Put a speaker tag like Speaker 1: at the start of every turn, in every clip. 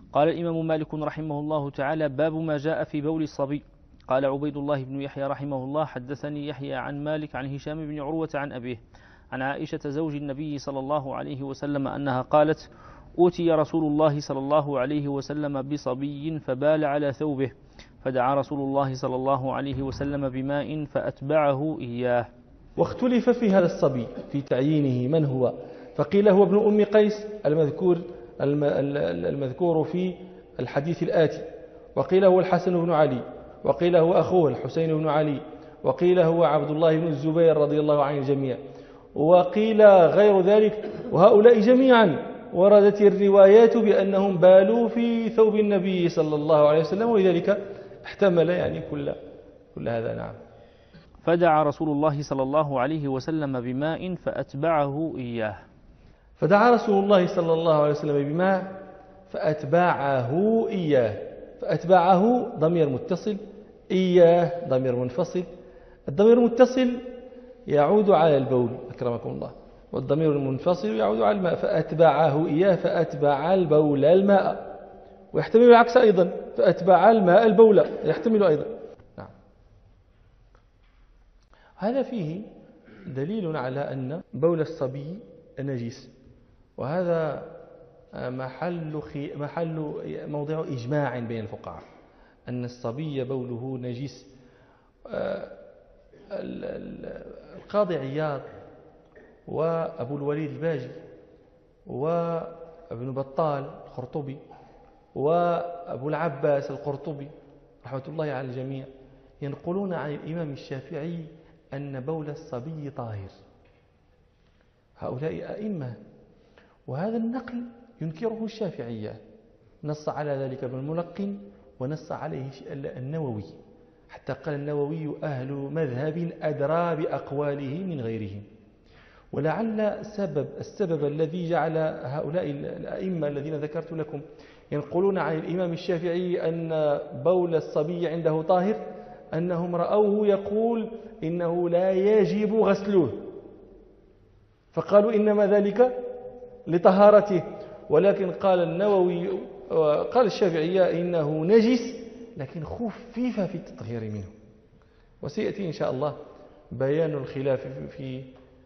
Speaker 1: قال الإمام مالك رحمه الله تعالى: باب ما جاء في بول الصبي. قال عبيد الله بن يحيى رحمه الله: حدثني يحيى عن مالك عن هشام بن عروة عن أبيه عن عائشة زوج النبي صلى الله عليه وسلم أنها قالت: أوتي رسول الله صلى الله عليه وسلم بصبي فبال على ثوبه، فدعا رسول الله صلى الله عليه وسلم بماء فأتبعه إياه.
Speaker 2: واختلف في هذا الصبي في تعيينه من هو، فقيل هو ابن أم قيس المذكور في الحديث الآتي، وقيل هو الحسن بن علي، وقيل هو أخوه الحسين بن علي، وقيل هو عبد الله بن الزبير رضي الله عن الجميع، وقيل غير ذلك. وهؤلاء جميعا وردت الروايات بأنهم بالوا في ثوب النبي صلى الله عليه وسلم، ولذلك احتمل يعني كل هذا. نعم.
Speaker 1: فدعا رسول الله صلى الله عليه وسلم بماء فأتبعه إياه.
Speaker 2: فدعا رسول الله صلى الله عليه وسلم بماء فأتبعه إياه. فأتبعه ضمير متصل، إياه ضمير منفصل. الضمير المتصل يعود على البول أكرمكم الله، والضمير المنفصل يعود على الماء. فأتبعه إياه فأتبع البول الماء، ويحتمل العكس أيضا، فأتبع الماء البول يحتمل أيضا. نعم. هذا فيه دليل على أن بول الصبي نجس، وهذا موضع إجماع بين الفقهاء أن الصبي بوله نجس. القاضي عياض وأبو الوليد الباجي وابن بطال القرطبي وأبو العباس القرطبي رحمة الله على الجميع ينقلون عن الإمام الشافعي أن بول الصبي طاهر. هؤلاء أئمة، وهذا النقل ينكره الشافعية، نص على ذلك ابن الملقن ونص عليه النووي، حتى قال النووي: أهل مذهب أدرى بأقواله من غيرهم. ولعل السبب الذي جعل هؤلاء الأئمة الذين ذكرت لكم ينقلون عن الإمام الشافعي أن بول الصبي عنده طاهر أنهم رأوه يقول إنه لا يجب غسله، فقالوا إنما ذلك لطهارته. ولكن قال النووي قال الشافعية إنه نجس، لكن خفف في التطهير منه. وسيأتي إن شاء الله بيان الخلاف في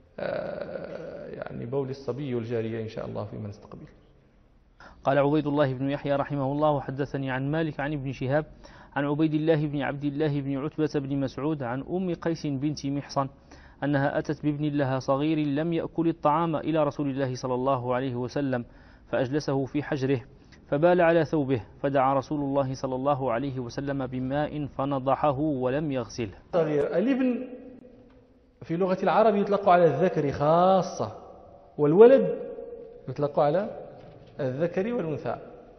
Speaker 2: يعني بول الصبي والجارية إن شاء الله فيما نستقبل.
Speaker 1: قال عبيد الله بن يحيى رحمه الله: وحدثني عن مالك عن ابن شهاب عن عبيد الله بن عبد الله بن عتبة بن مسعود عن أم قيس بنت محصن أنها أتت بابن لها صغير لم يأكل الطعام إلى رسول الله صلى الله عليه وسلم، فأجلسه في حجره فبال على ثوبه، فدعا رسول الله صلى الله عليه وسلم بماء فنضحه ولم يغسله.
Speaker 2: صغير الابن في لغة العرب يطلق على الذكر خاصة، والولد يطلق على الذكر والأنثى.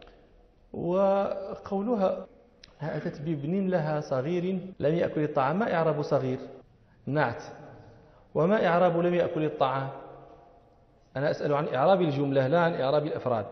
Speaker 2: وقولها أتت بابن لها صغير لم يأكل الطعام، ما إعراب صغير؟ نعت. وما إعراب لم يأكل الطعام؟ أنا أسأل عن إعراب الجملة لا عن إعراب الأفراد.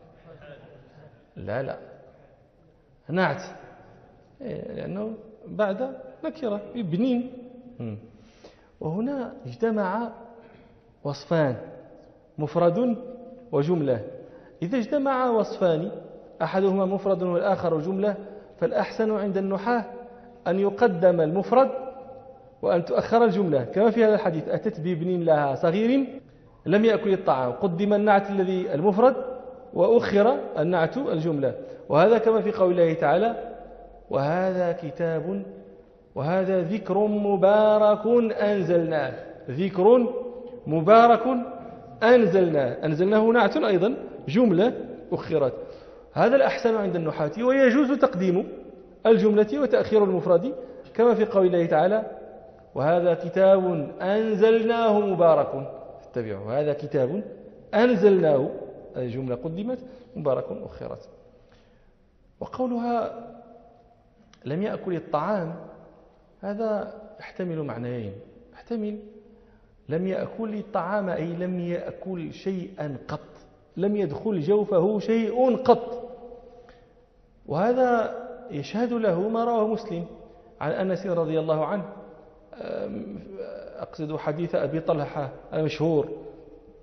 Speaker 2: لا نعت، لأنه بعد نكرة بابنين. وهنا اجتمع وصفان، مفرد وجملة. إذا اجتمع وصفان أحدهما مفرد والآخر جملة، فالأحسن عند النحاة أن يقدم المفرد وأن تؤخر الجملة، كما في هذا الحديث: أتت بابن لها صغير لم يأكل الطعام، قدم النعت الذي المفرد وأخر النعت الجملة. وهذا كما في قول الله تعالى: وهذا كتاب وهذا ذكر مبارك أنزلناه. ذكر مبارك أنزلناه نعت أيضا أيضا أخرت. هذا الأحسن عند النحاة، ويجوز تقديم الجملة وتأخير المفرد كما في قول الله تعالى: وهذا كتاب أنزلناه مبارك اتبعوا. هذا كتاب أنزلناه، الجملة قدمت، مبارك أخرت. وقولها لم يأكل الطعام هذا يحتمل معنيين. يحتمل لم يأكل الطعام أي لم يأكل شيئا قط، لم يدخل جوفه شيء قط. وهذا يشهد له ما رواه مسلم عن أنس رضي الله عنه، أقصد حديث أبي طلحة المشهور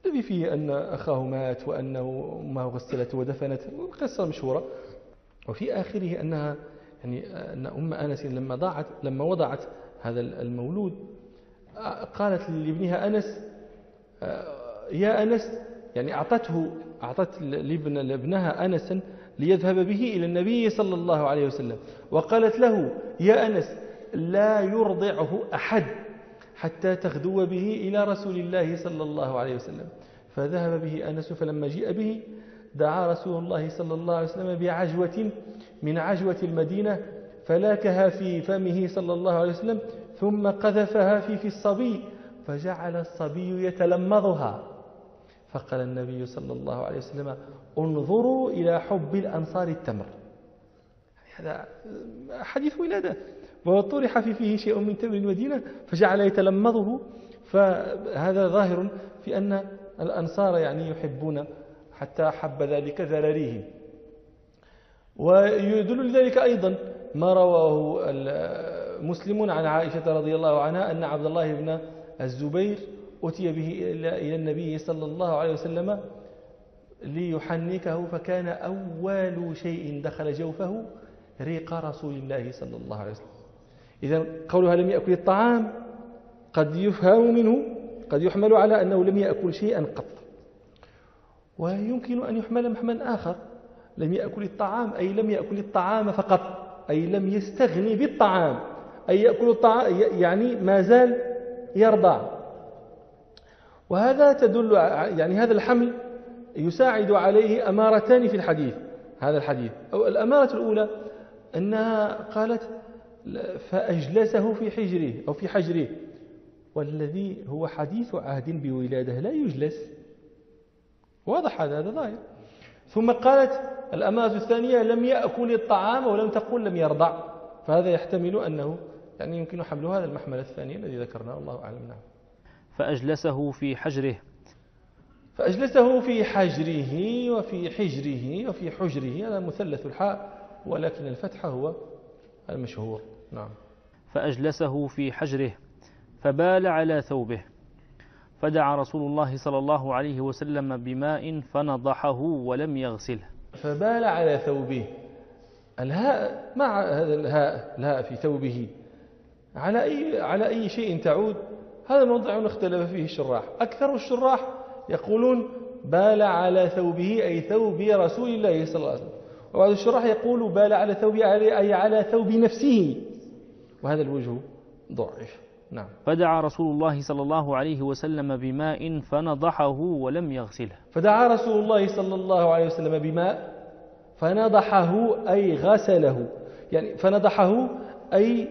Speaker 2: الذي فيه أن أخاه مات وأنه أمه غسلته ودفنته، قصة مشهورة. وفي آخره أنها يعني أن أم أنس لما وضعت هذا المولود قالت لابنها أنس يا أنس، يعني أعطت لابنها أنسا ليذهب به إلى النبي صلى الله عليه وسلم، وقالت له يا أنس لا يرضعه أحد حتى تغدو به إلى رسول الله صلى الله عليه وسلم. فذهب به أنس، فلما جاء به دعا رسول الله صلى الله عليه وسلم بعجوة من عجوة المدينة فلاكها في فمه صلى الله عليه وسلم، ثم قذفها في الصبي فجعل الصبي يتلمضها. فقال النبي صلى الله عليه وسلم انظروا إلى حب الأنصار التمر. هذا حديث ولادة، وطرح فيه شيء من تمر المدينة فجعل يتلمضه. فهذا ظاهر في أن الأنصار يعني يحبون، حتى حب ذلك ذراريهم. ويدل لذلك أيضا ما رواه مسلم عن عائشة رضي الله عنها أن عبد الله بن الزبير أتي به إلى النبي صلى الله عليه وسلم ليحنكه، فكان أول شيء دخل جوفه ريق رسول الله صلى الله عليه وسلم. إذا قولها لم يأكل الطعام قد يفهم منه، قد يحمل على أنه لم يأكل شيئا قط، ويمكن أن يحمل محملا آخر، لم يأكل الطعام أي لم يأكل الطعام فقط، أي لم يستغني بالطعام، أي يأكل الطعام يعني ما زال يرضع. وهذا تدل يعني هذا الحمل يساعد عليه أمارتان في الحديث. هذا الحديث أو الأمارة الأولى أنها قالت فأجلسه في حجره أو في حجره، والذي هو حديث عهد بولادة لا يجلس، واضح هذا ظاهر. ثم قالت الأمارة الثانية لم يأكل الطعام ولم تقل لم يرضع، فهذا يحتمل أنه يعني يمكن حمل هذا المحمل الثاني الذي ذكرناه، الله أعلم. نعم.
Speaker 1: فأجلسه في حجره،
Speaker 2: فأجلسه في حجره وفي حجره وفي حجره، هذا مثلث الحاء ولكن الفتح هو المشهور. نعم.
Speaker 1: فأجلسه في حجره فبال على ثوبه، فدعا رسول الله صلى الله عليه وسلم بماء فنضحه ولم يغسله.
Speaker 2: فبال على ثوبه، الهاء مع هذا الهاء في ثوبه على أي شيء تعود؟ هذا موضع اختلف فيه الشراح. أكثر الشراح يقولون بال على ثوبه أي ثوب رسول الله صلى الله عليه وسلم، وبعض الشراح يقول بال على ثوبه أي على ثوب نفسه، وهذا الوجه ضعيف. نعم.
Speaker 1: فدعا رسول الله صلى الله عليه وسلم بماء فنضحه ولم يغسله.
Speaker 2: فدعا رسول الله صلى الله عليه وسلم بماء فنضحه أي غسله، يعني فنضحه أي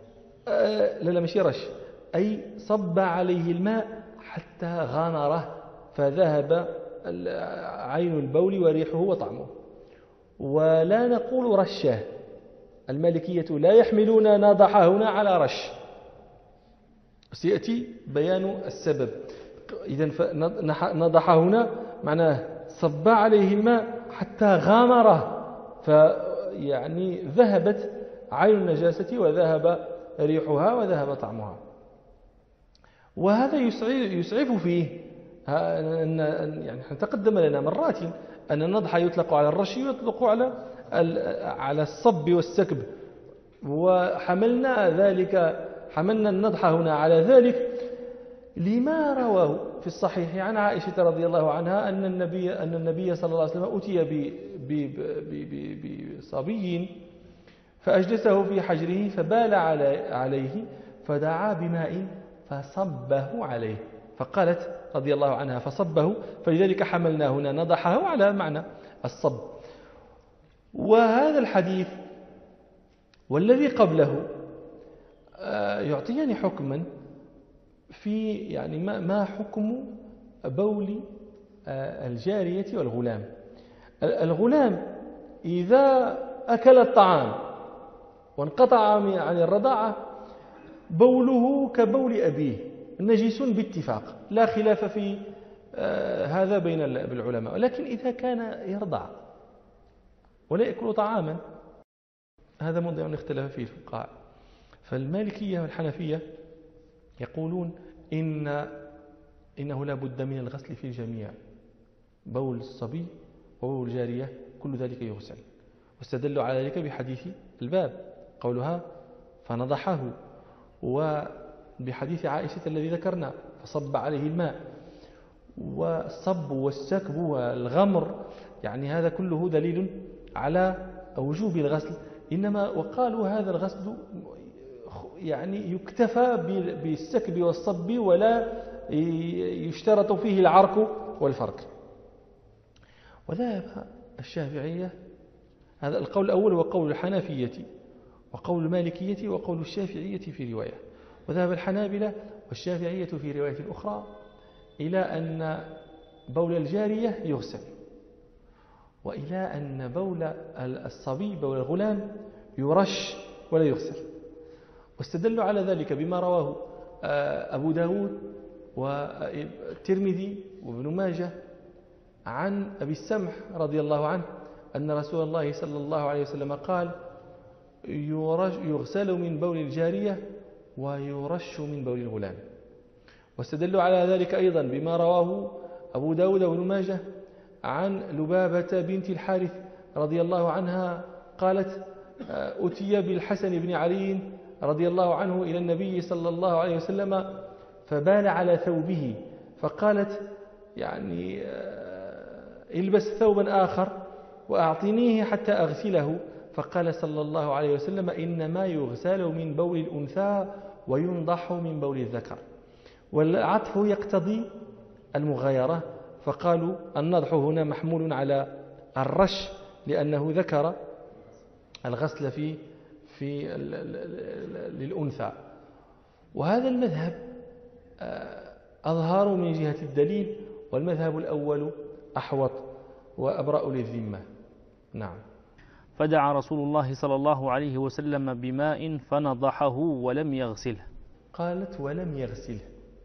Speaker 2: لا مش رش، أي صب عليه الماء حتى غمره فذهب عين البول وريحه وطعمه. ولا نقول رشه، المالكية لا يحملون نضح هنا على رش، سيأتي بيان السبب. إذن نضح هنا معناه صب عليه الماء حتى غمره، فيعني ذهبت عين النجاسة وذهب ريحها وذهب طعمها. وهذا يسعف فيه يعني تقدم لنا مرات أن النضح يطلق على الرش ويطلق على الصب والسكب، حملنا النضح هنا على ذلك لما رواه في الصحيح عن عائشة رضي الله عنها أن النبي صلى الله عليه وسلم أتي بصبي فأجلسه في حجره فبال عليه فدعا بماء فصبه عليه، فقالت رضي الله عنها فصبه، فلذلك حملنا هنا نضحه على معنى الصب. وهذا الحديث والذي قبله يعطيني حكما في يعني ما حكم بول الجارية والغلام. الغلام إذا أكل الطعام وانقطع عن الرضاعة بوله كبول أبيه نجس باتفاق، لا خلاف في هذا بين العلماء. ولكن إذا كان يرضع ولا يأكل طعاما هذا موضع اختلف فيه الفقهاء. فالمالكية والحنفية يقولون إنه لا بد من الغسل في الجميع، بول الصبي وبول الجارية كل ذلك يغسل. واستدلوا على ذلك بحديث الباب قولها فنضحه، وبحديث عائشة الذي ذكرنا فصب عليه الماء. والصب والسكب والغمر يعني هذا كله دليل على وجوب الغسل، إنما وقالوا هذا الغسل يعني يكتفى بالسكب والصب ولا يشترط فيه العرق والفرك. وذهب الشافعية، هذا القول الأول هو قول الحنفية وقول المالكية وقول الشافعية في رواية، وذهب الحنابلة والشافعية في رواية أخرى إلى أن بول الجارية يغسل، وإلى أن بول الصبي بول الغلام يرش ولا يغسل. واستدلوا على ذلك بما رواه أبو داود والترمذي وابن ماجه عن أبي السمح رضي الله عنه أن رسول الله صلى الله عليه وسلم قال يغسل من بول الجارية ويرش من بول الغلام. واستدلوا على ذلك أيضا بما رواه أبو داود وابن ماجه عن لبابة بنت الحارث رضي الله عنها قالت أتي بالحسن بن علي رضي الله عنه إلى النبي صلى الله عليه وسلم فبال على ثوبه، فقالت يعني البس ثوبا آخر وأعطنيه حتى أغسله، فقال صلى الله عليه وسلم إنما يغسل من بول الأنثى وينضح من بول الذكر. والعطف يقتضي المغايرة، فقالوا النضح هنا محمول على الرش لأنه ذكر الغسل في للأنثى. وهذا المذهب أظهر من جهة الدليل، والمذهب الأول أحوط وأبرأ للذمة. نعم.
Speaker 1: فدعا رسول الله صلى الله عليه وسلم بماء فنضحه ولم يغسله.
Speaker 2: قالت ولم يغسله،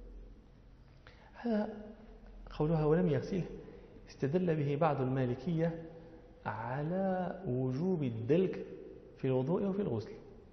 Speaker 2: هذا قولها ولم يغسله استدل به بعض المالكية على وجوب الدلك في الوضوء وفي الغسل.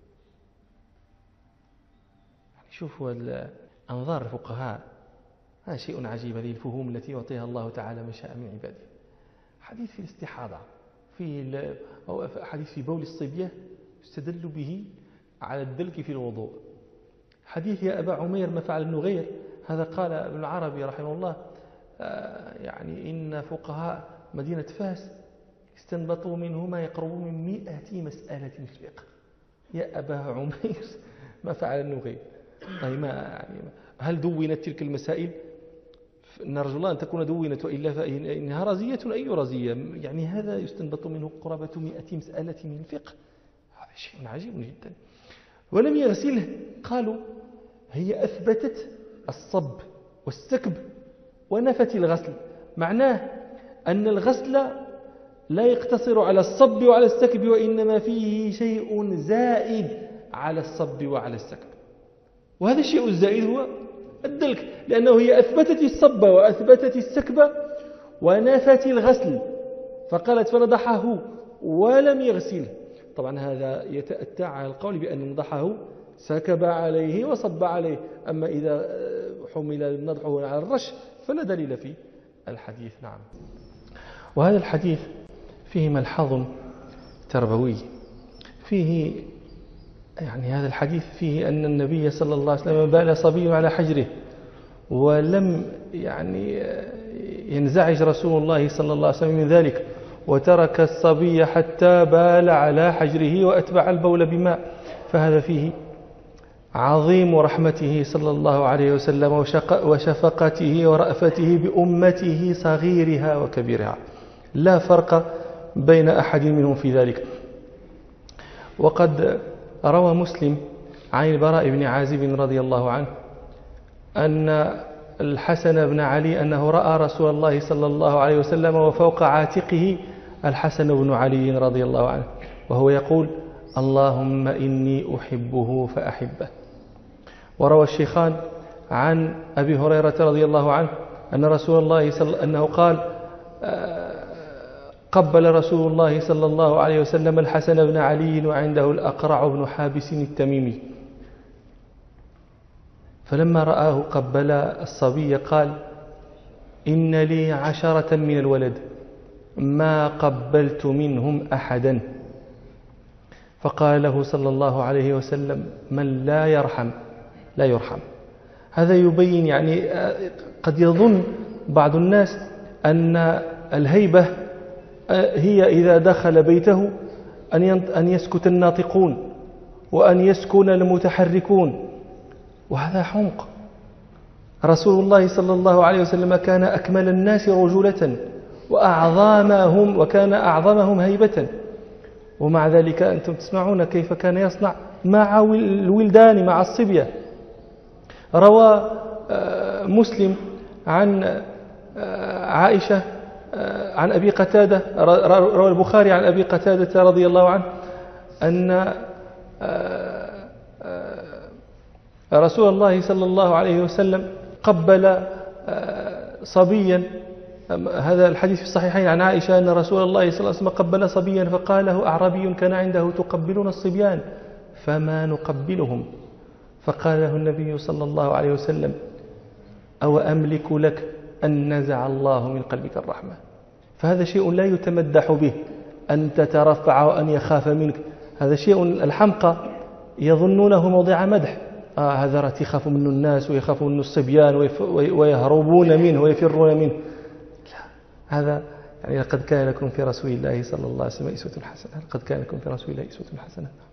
Speaker 2: شوفوا أنظار الفقهاء، هذا شيء عجيب، هذه الفهوم التي يعطيها الله تعالى من شاء من عباده. حديث في الاستحاضة، أو حديث في بول الصبية يستدل به على الدلك في الوضوء. حديث يا أبا عمير ما فعل النغير، هذا قال ابن العربي رحمه الله يعني إن فقهاء مدينة فاس استنبطوا منه ما يقرب من 100 مسألة في الفقه. يا أبا عمير ما فعل النغير، طيب ما يعني هل دونت تلك المسائل؟ نرجو الله أن تكون دونت، وإلا فإنها رزية أي رزية، يعني هذا يستنبط منه قرابة 100 مسألة من الفقه، هذا شيء عجيب جدا. ولم يغسله، قالوا هي أثبتت الصب والسكب ونفت الغسل، معناه أن الغسل لا يقتصر على الصب وعلى السكب، وإنما فيه شيء زائد على الصب وعلى السكب، وهذا الشيء الزائد هو الدلك، لأنه هي أثبتت الصب وأثبتت السكب ونفت الغسل، فقالت فنضحه ولم يغسله. طبعا هذا يتأتى على القول بأن نضحه سكب عليه وصب عليه، أما إذا حمل نضحه على الرش فلا دليل في الحديث. نعم. وهذا الحديث فيه ملحظ تربوي، فيه يعني هذا الحديث فيه أن النبي صلى الله عليه وسلم بال صبي على حجره، ولم يعني ينزعج رسول الله صلى الله عليه وسلم من ذلك، وترك الصبي حتى بال على حجره وأتبع البول بماء. فهذا فيه عظيم رحمته صلى الله عليه وسلم وشفقته ورأفته بأمته صغيرها وكبيرها، لا فرق بين أحد منهم في ذلك. وقد روى مسلم عن البراء بن عازب رضي الله عنه أن الحسن بن علي أنه رأى رسول الله صلى الله عليه وسلم وفوق عاتقه الحسن بن علي رضي الله عنه وهو يقول اللهم إني أحبه فأحبه. وروى الشيخان عن أبي هريرة رضي الله عنه أن رسول الله أنه قال قبل رسول الله صلى الله عليه وسلم الحسن بن علي وعنده الأقرع بن حابس التميمي، فلما رآه قبل الصبي قال إن لي 10 من الولد ما قبلت منهم أحدا. فقال له صلى الله عليه وسلم: من لا يرحم لا يرحم. هذا يبين يعني قد يظن بعض الناس أن الهيبة هي إذا دخل بيته أن يسكت الناطقون وأن يسكن المتحركون، وهذا حمق. رسول الله صلى الله عليه وسلم كان أكمل الناس رجولة وكان أعظمهم هيبة، ومع ذلك أنتم تسمعون كيف كان يصنع مع الولدان مع الصبية. روى مسلم عن عائشة عن أبي قتادة، روى البخاري عن أبي قتادة رضي الله عنه أن رسول الله صلى الله عليه وسلم قبل صبيا. هذا الحديث في الصحيحين عن عائشة أن رسول الله صلى الله عليه وسلم قبل صبيا فقال له أعرابي كان عنده: تقبلون الصبيان فما نقبلهم؟ فقال له النبي صلى الله عليه وسلم: أو أملك لك أن نزع الله من قلبك الرحمة. فهذا شيء لا يتمدح به، أن تترفع وأن يخاف منك. هذا شيء الحمقى يظنونه موضع مدح. هذا راه يخاف منه الناس ويخاف منه الصبيان ويهربون منه ويفرون منه. لا، هذا يعني لقد كان لكم في رسول الله صلى الله عليه وسلم أسوة حسنة. لقد كان لكم في رسول الله أسوة حسنة.